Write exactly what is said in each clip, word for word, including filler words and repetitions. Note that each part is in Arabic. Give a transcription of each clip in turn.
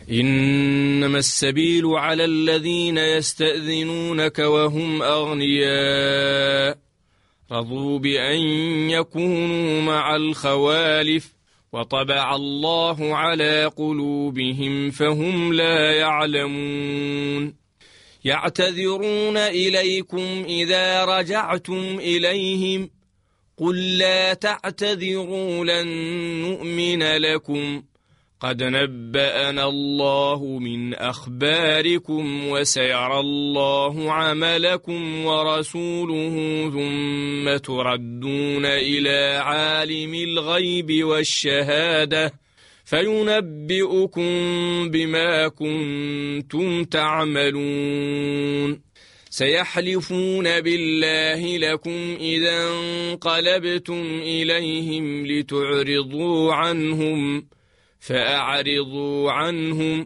إنما السبيل على الذين يستأذنونك وهم أغنياء رضوا بأن يكونوا مع الخوالف وطبع الله على قلوبهم فهم لا يعلمون يعتذرون إليكم إذا رجعتم إليهم قل لا تعتذروا لن نؤمن لكم قد نبأنا الله من أخباركم وسيرى الله عملكم ورسوله ثم تردون إلى عالم الغيب والشهادة فينبئكم بما كنتم تعملون سيحلفون بالله لكم إذا انقلبتم إليهم لتعرضوا عنهم فأعرضوا عنهم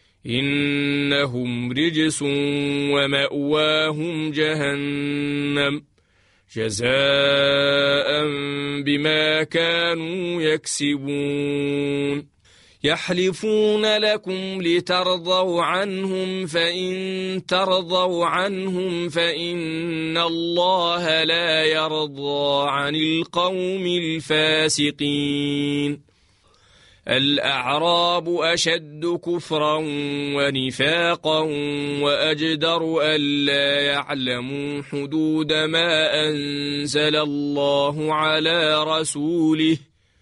إنهم رجس ومأواهم جهنم جزاء بما كانوا يكسبون يحلفون لكم لترضوا عنهم فإن ترضوا عنهم فإن الله لا يرضى عن القوم الفاسقين الأعراب أشد كفرا ونفاقا وأجدر ألا يعلموا حدود ما أنزل الله على رسوله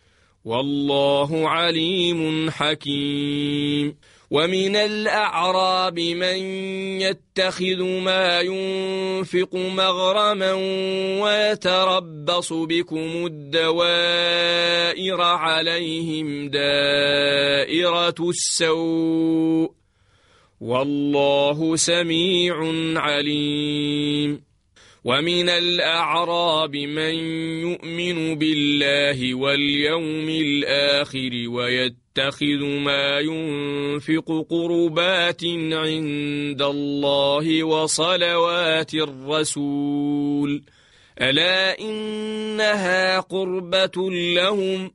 والله عليم حكيم ومن الأعراب من يتخذ ما ينفق مغرما ويتربص بكم الدوائر عليهم دائرة السوء والله سميع عليم ومن الأعراب من يؤمن بالله واليوم الآخر ويتخذ ما ينفق قربات عند الله وصلوات الرسول ألا إنها قربة لهم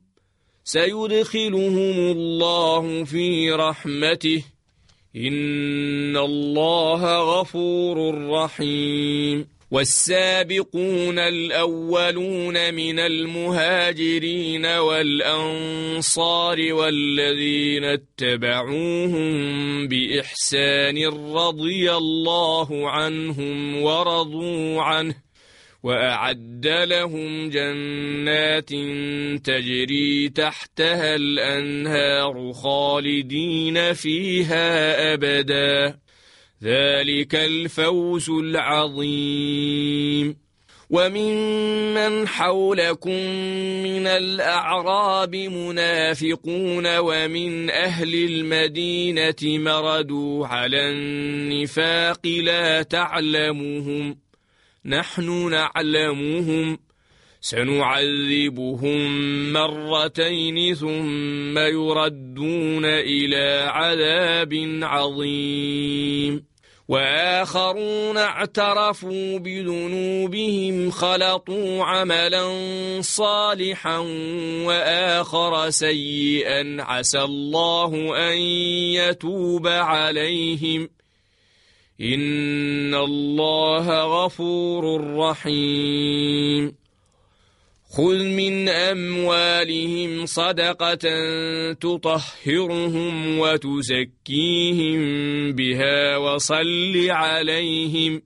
سيدخلهم الله في رحمته إن الله غفور رحيم والسابقون الأولون من المهاجرين والأنصار والذين اتبعوهم بإحسان رضي الله عنهم ورضوا عنه وأعد لهم جنات تجري تحتها الأنهار خالدين فيها أبداً ذلك الفوز العظيم وممن حولكم من الأعراب منافقون ومن أهل المدينة مردوا على النفاق لا تعلمهم نحن نعلمهم سنعذبهم مرتين ثم يردون إلى عذاب عظيم وآخرون اعترفوا بذنوبهم خلطوا عملا صالحا وآخر سيئا عسى الله أن يتوب عليهم إن الله غفور رحيم خذ من أموالهم صدقة تطهرهم وتزكيهم بها وصل عليهم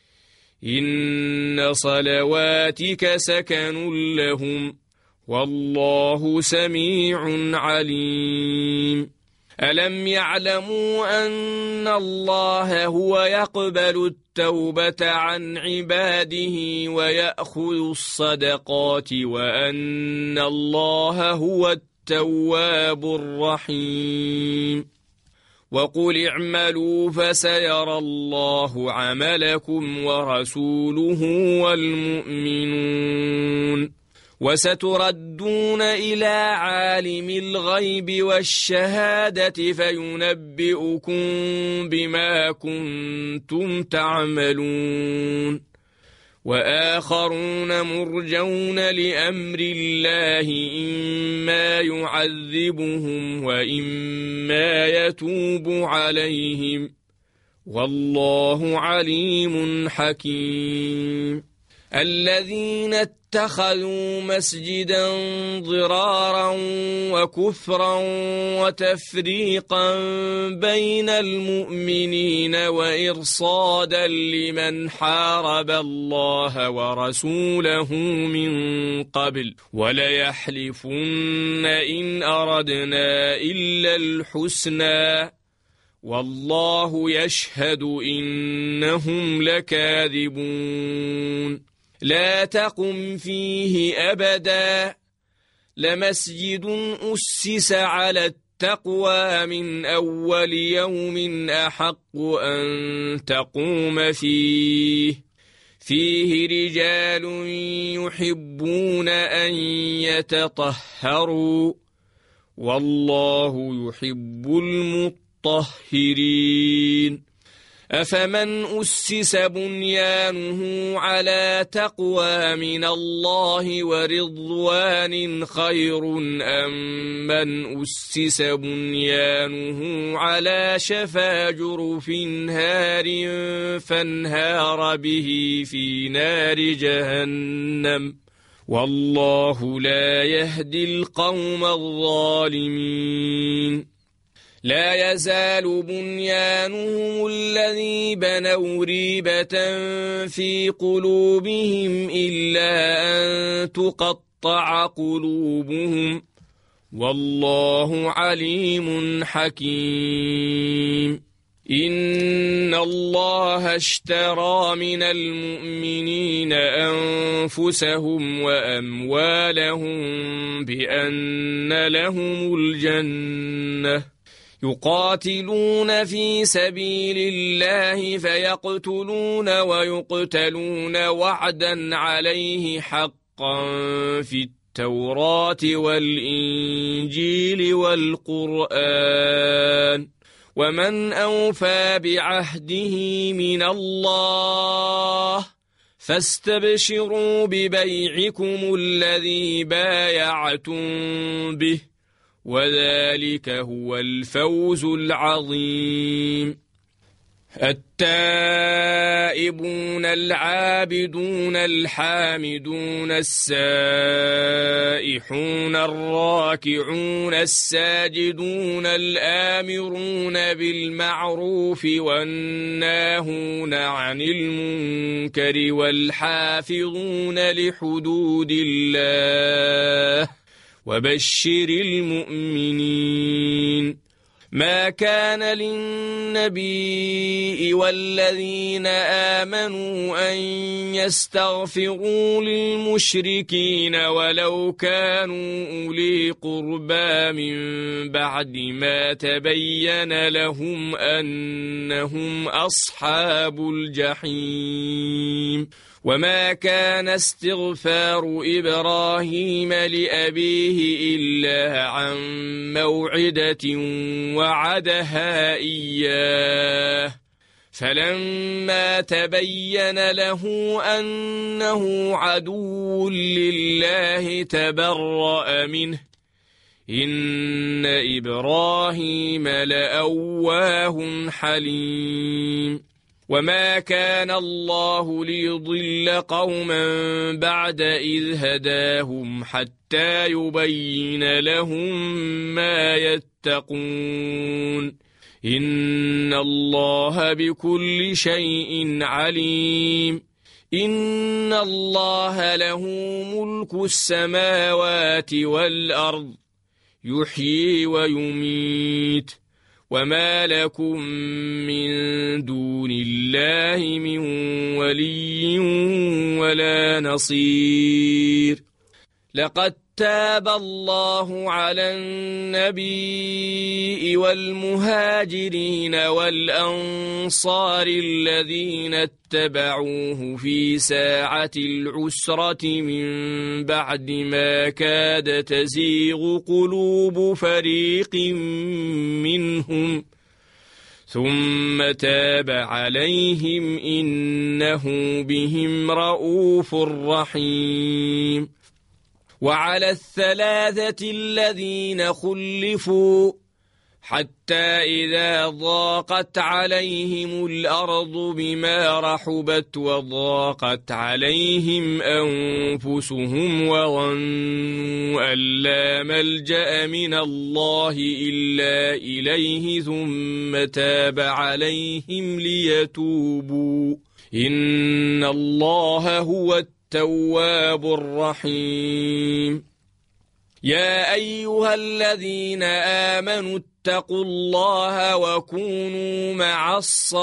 إن صلواتك سكن لهم والله سميع عليم ألم يعلموا أن الله هو يقبل التوبة عن عباده ويأخذ الصدقات وأن الله هو التواب الرحيم وقل اعملوا فسيرى الله عملكم ورسوله والمؤمنون وستردون إلى عالم الغيب والشهادة فينبئكم بما كنتم تعملون وآخرون مرجون لأمر الله إما يعذبهم وإما يتوب عليهم والله عليم حكيم الذين اتخذوا مسجدا ضرارا وكفرا وتفريقا بين المؤمنين وإرصادا لمن حارب الله ورسوله من قبل وليحلفن إن أردنا إلا الحسنى والله يشهد إنهم لكاذبون لا تقم فيه أبدا لمسجد أسس على التقوى من أول يوم أحق أن تقوم فيه فيه رجال يحبون أن يتطهروا والله يحب المطهرين أفمن أسس بنيانه على تقوى من الله ورضوان خير أم من أسس بنيانه على شفا جرف هار فانهار به في نار جهنم والله لا يهدي القوم الظالمين لا يزال بنيانهم الذي بنوا ريبة في قلوبهم إلا أن تقطع قلوبهم والله عليم حكيم إن الله اشترى من المؤمنين أنفسهم وأموالهم بأن لهم الجنة يقاتلون في سبيل الله فيقتلون ويقتلون وعدا عليه حقا في التوراة والإنجيل والقرآن ومن أوفى بعهده من الله فاستبشروا ببيعكم الذي بايعتم به وذلك هو الفوز العظيم التائبون العابدون الحامدون السائحون الراكعون الساجدون الآمرون بالمعروف والناهون عن المنكر والحافظون لحدود الله وبشر المؤمنين ما كان للنبي والذين آمنوا أن يستغفروا للمشركين ولو كانوا أولي قربى من بعد ما تبين لهم أنهم أصحاب الجحيم وما كان استغفار إبراهيم لأبيه إلا عن موعدة وعدها إياه فلما تبين له أنه عدو لله تبرأ منه إن إبراهيم لأواه حليم وما كان الله ليضل قوما بعد إذ هداهم حتى يبين لهم ما يتقون إن الله بكل شيء عليم إن الله له ملك السماوات والأرض يحيي ويميت وما لكم من دون الله من ولي ولا نصير لقد تاب الله على النبي والمهاجرين والأنصار الذين اتبعوه في ساعة العسرة من بعد ما كاد تزيغ قلوب فريق منهم ثم تاب عليهم إنه بهم رؤوف رحيم. وعلى الثلاثة الذين خلفوا حتى إذا ضاقت عليهم الأرض بما رحبت وضاقت عليهم أنفسهم وظنوا أن لا ملجأ من الله إلا إليه ثم تاب عليهم ليتوبوا إن الله هو التواب الرحيم. يا أيها الذين آمنوا اتقوا الله وكونوا مع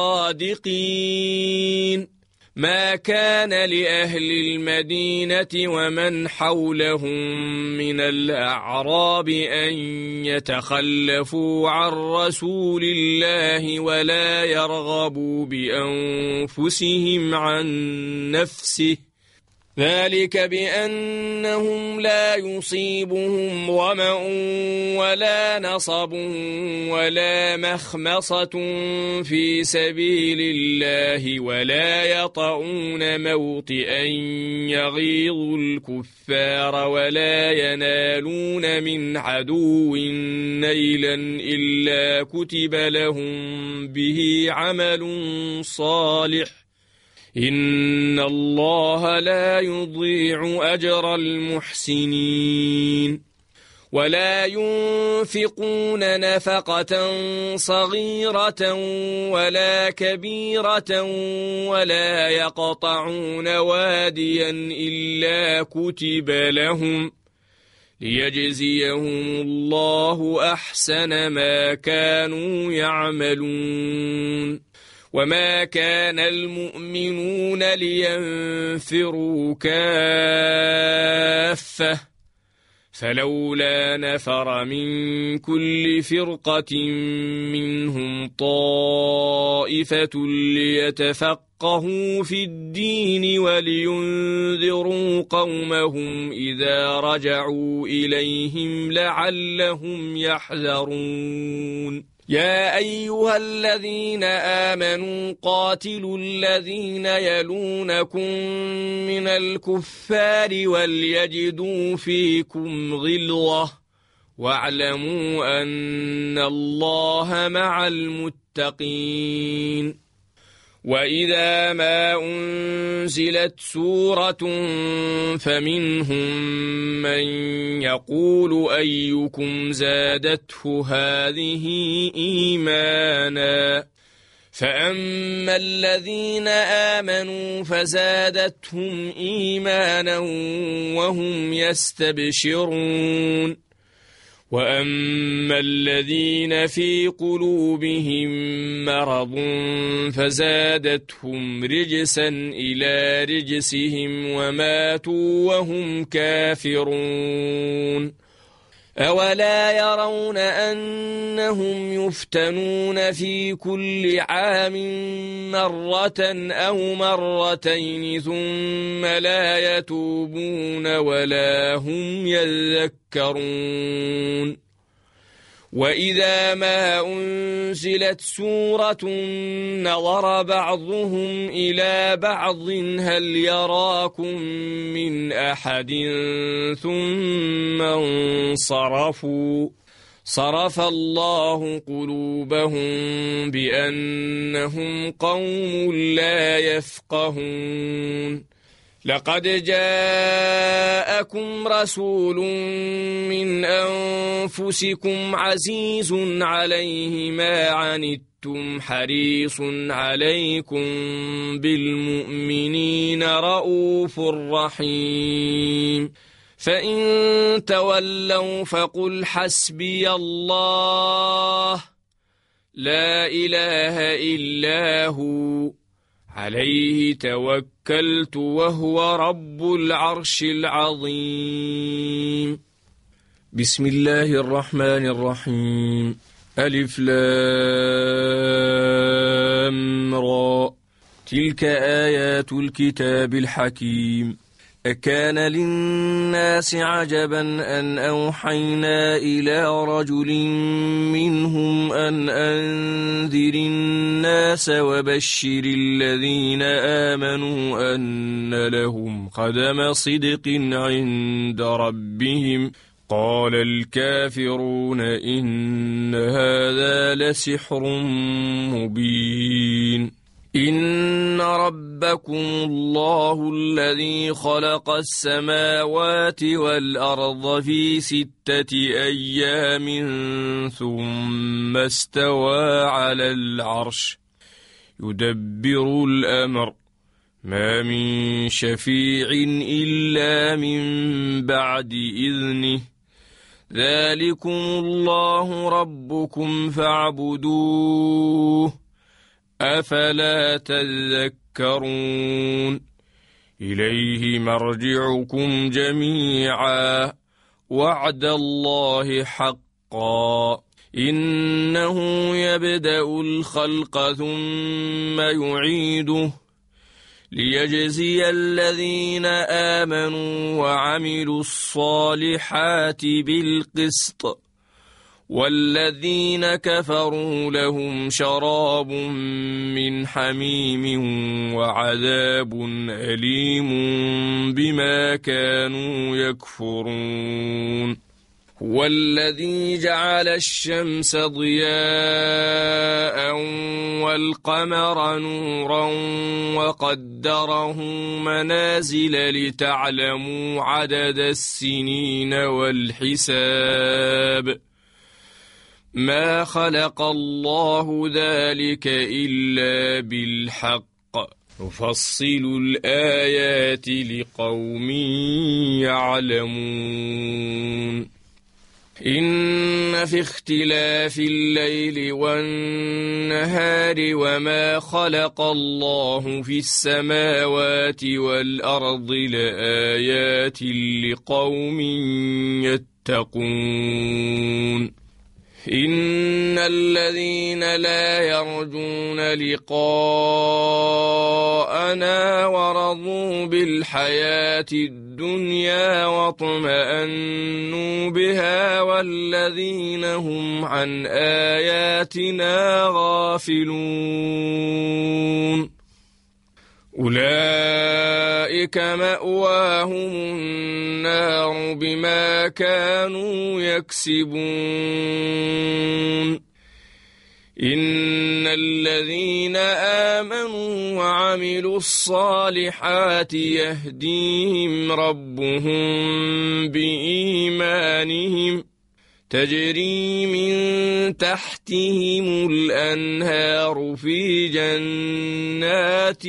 الصادقين. ما كان لأهل المدينة ومن حولهم من الأعراب أن يتخلفوا عن رسول الله ولا يرغبوا بأنفسهم عن نفسه، ذلك بأنهم لا يصيبهم ظمأ ولا نصب ولا مخمصة في سبيل الله ولا يطؤون موطئا يغيظ الكفار ولا ينالون من عدو نيلا إلا كتب لهم به عمل صالح إن الله لا يضيع أجر المحسنين. ولا ينفقون نفقة صغيرة ولا كبيرة ولا يقطعون واديا إلا كتب لهم ليجزيهم الله أحسن ما كانوا يعملون. وما كان المؤمنون لينفروا كافة فلولا نفر من كل فرقة منهم طائفة ليتفقهوا في الدين ولينذروا قومهم إذا رجعوا إليهم لعلهم يحذرون. يا أيها الذين آمنوا قاتلوا الذين يلونكم من الكفار وليجدوا فيكم غلظة واعلموا أن الله مع المتقين. وإذا ما أنزلت سورة فمنهم من يقول أيكم زادته هذه إيمانا فأما الذين آمنوا فزادتهم إيمانا وهم يستبشرون. وأما الذين في قلوبهم مرض فزادتهم رجسا إلى رجسهم وماتوا وهم كافرون. أولا يرون أنهم يفتنون في كل عام مرة أو مرتين ثم لا يتوبون ولا هم يذكرون. وإذا ما أنزلت سورة نظر بعضهم إلى بعض هل يراكم من أحد ثم انصرفوا صرف الله قلوبهم بأنهم قوم لا يفقهون. لقد جاءكم رسول من أنفسكم عزيز عليه ما عنتم حريص عليكم بالمؤمنين رؤوف رحيم. فإن تولوا فقل حسبي الله لا إله إلا هو عليه توكلت وهو رب العرش العظيم. بسم الله الرحمن الرحيم. ألف لام را تلك آيات الكتاب الحكيم أكان للناس عجبا أن أوحينا إلى رجل منهم أن أنذر الناس وبشر الذين آمنوا أن لهم قدم صدق عند ربهم قال الكافرون إن هذا لسحر مبين إن ربكم الله الذي خلق السماوات والأرض في ستة أيام ثم استوى على العرش يدبر الأمر ما من شفيع إلا من بعد إذنه ذلكم الله ربكم فاعبدوه أفلا تذكرون إليه مرجعكم جميعا وعد الله حقا إنه يبدأ الخلق ثم يعيده ليجزي الذين آمنوا وعملوا الصالحات بالقسط والذين كفروا لهم شراب من حميم وعذاب أليم بما كانوا يكفرون هو الذي جعل الشمس ضياء والقمر نورا وقدره منازل لتعلموا عدد السنين والحساب ما خلق الله ذلك إلا بالحق نفصل الآيات لقوم يعلمون إن في اختلاف الليل والنهار وما خلق الله في السماوات والأرض لآيات لقوم يتقون إن الذين لا يرجون لقاءنا ورضوا بالحياة الدنيا واطمأنوا بها والذين هم عن آياتنا غافلون أولئك مأواهم النار بما كانوا يكسبون إن الذين آمنوا وعملوا الصالحات يهديهم ربهم بإيمانهم تجري من تحتهم الأنهار في جنات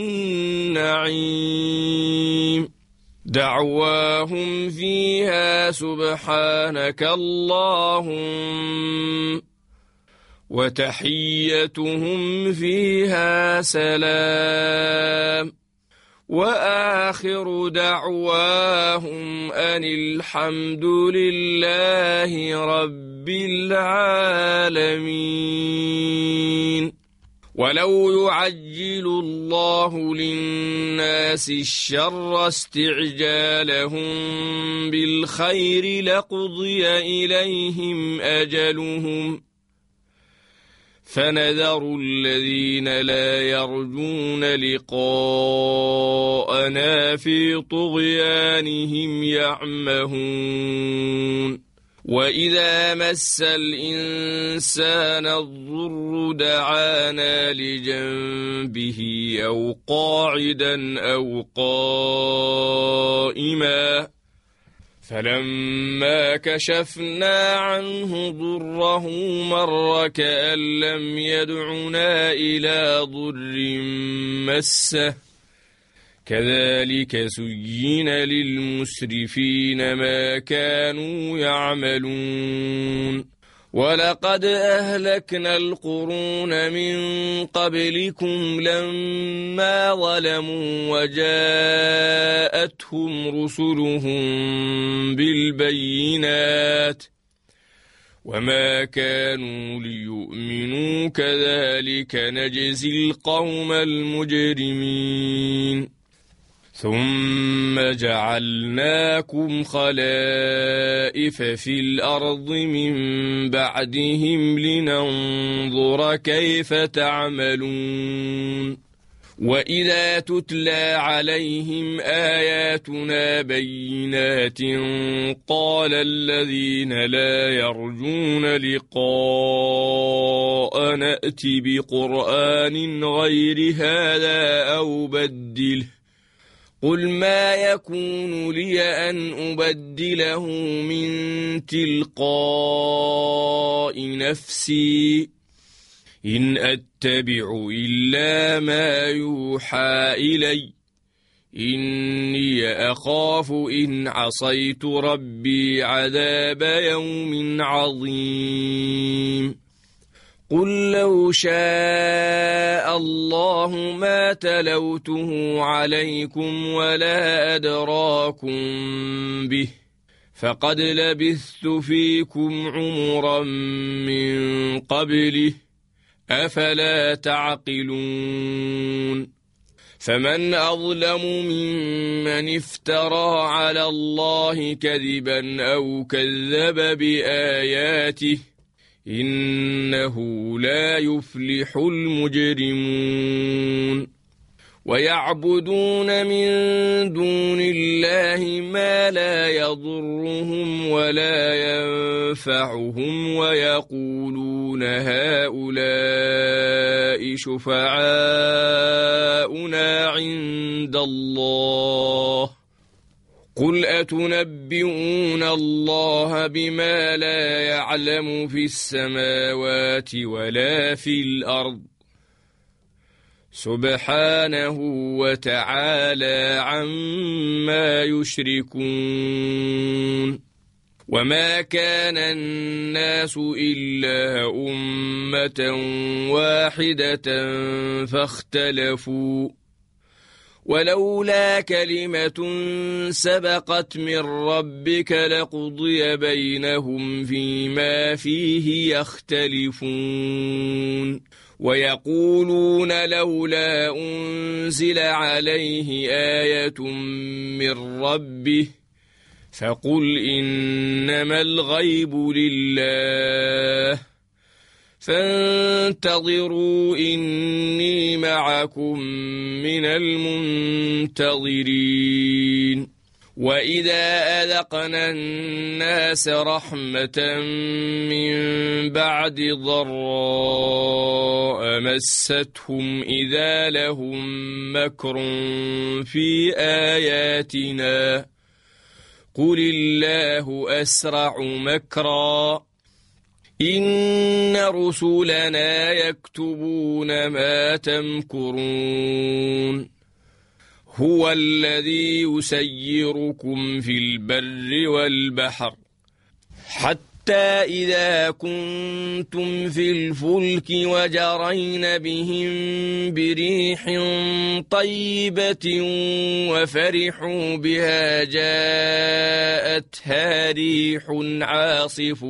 النعيم دعواهم فيها سبحانك اللهم وتحيتهم فيها سلام وآخر دعواهم أن الحمد لله رب العالمين ولو يعجل الله للناس الشر استعجالهم بالخير لقضي إليهم أجلهم فنذر الذين لا يرجون لقاءنا في طغيانهم يعمهون وإذا مس الإنسان الضر دعانا لجنبه أو قاعدا أو قائما فلما كشفنا عنه ضره مر كأن لم يدعنا إلى ضر مسه كذلك زين للمسرفين ما كانوا يعملون ولقد أهلكنا القرون من قبلكم لما ظلموا وجاءتهم رسلهم بالبينات وما كانوا ليؤمنوا كذلك نجزي القوم المجرمين ثم جعلناكم خلائف في الأرض من بعدهم لننظر كيف تعملون وإذا تتلى عليهم آياتنا بينات قال الذين لا يرجون لقاء نأت بقرآن غير هذا أو بدله قل ما يكون لي أن أبدله من تلقاء نفسي إن أتبع إلا ما يوحى إلي إني أخاف إن عصيت ربي عذاب يوم عظيم قل لو شاء الله ما تلوته عليكم ولا أدراكم به فقد لبثت فيكم عمرا من قبله أفلا تعقلون فمن أظلم ممن افترى على الله كذبا أو كذب بآياته إنه لا يفلح المجرمون ويعبدون من دون الله ما لا يضرهم ولا ينفعهم ويقولون هؤلاء شفعاؤنا عند الله قل أتنبئون الله بما لا يعلم في السماوات ولا في الأرض سبحانه وتعالى عما يشركون وما كان الناس إلا أمة واحدة فاختلفوا ولولا كلمة سبقت من ربك لقضي بينهم فيما فيه يختلفون ويقولون لولا أنزل عليه آية من ربه فقل إنما الغيب لله فانتظروا إني معكم من المنتظرين وإذا أذقنا الناس رحمة من بعد ضراء مستهم إذا لهم مكر في آياتنا قل الله أسرع مكرا إن رسلنا يكتبون ما تمكرون هو الذي يسيركم في البر والبحر حتى إذا كنتم في الفلك وجرين بهم بريح طيبة وفرحوا بها جاءتها ريح عاصف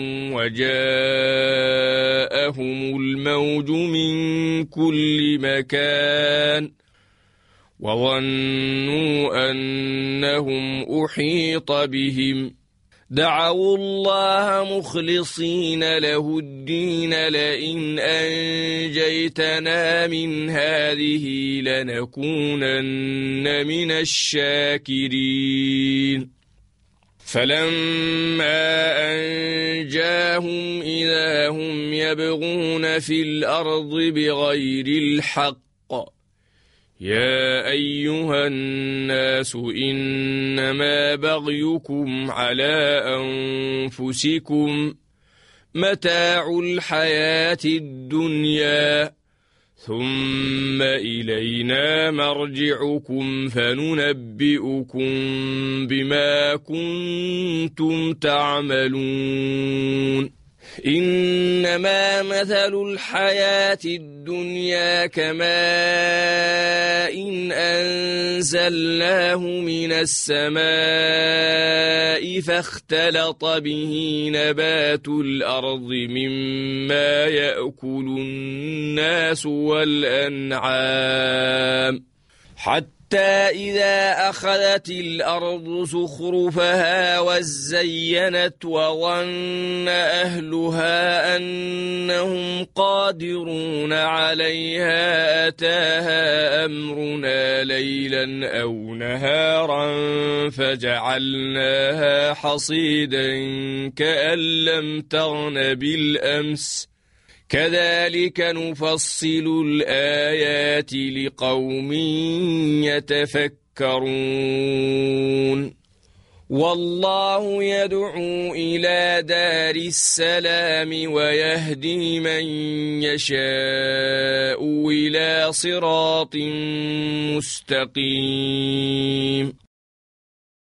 وجاءهم الموج من كل مكان وظنوا أنهم أحيط بهم دعوا الله مخلصين له الدين لئن أنجيتنا من هذه لنكونن من الشاكرين فلما أنجاهم إذا هم يبغون في الأرض بغير الحق يا أيها الناس إنما بغيكم على أنفسكم متاع الحياة الدنيا ثم إلينا مرجعكم فننبئكم بما كنتم تعملون إنما مثل الحياة الدنيا كماء إن أنزلناه من السماء فاختلط به نبات الأرض مما يأكل الناس والأنعام حتى إذا أخذت الأرض زخرفها وزينت وظن أهلها أنهم قادرون عليها أتاها أمرنا ليلا أو نهارا فجعلناها حصيدا كأن لم تغن بالأمس كذلك نفصل الآيات لقوم يتفكرون والله يدعو إلى دار السلام ويهدي من يشاء إلى صراط مستقيم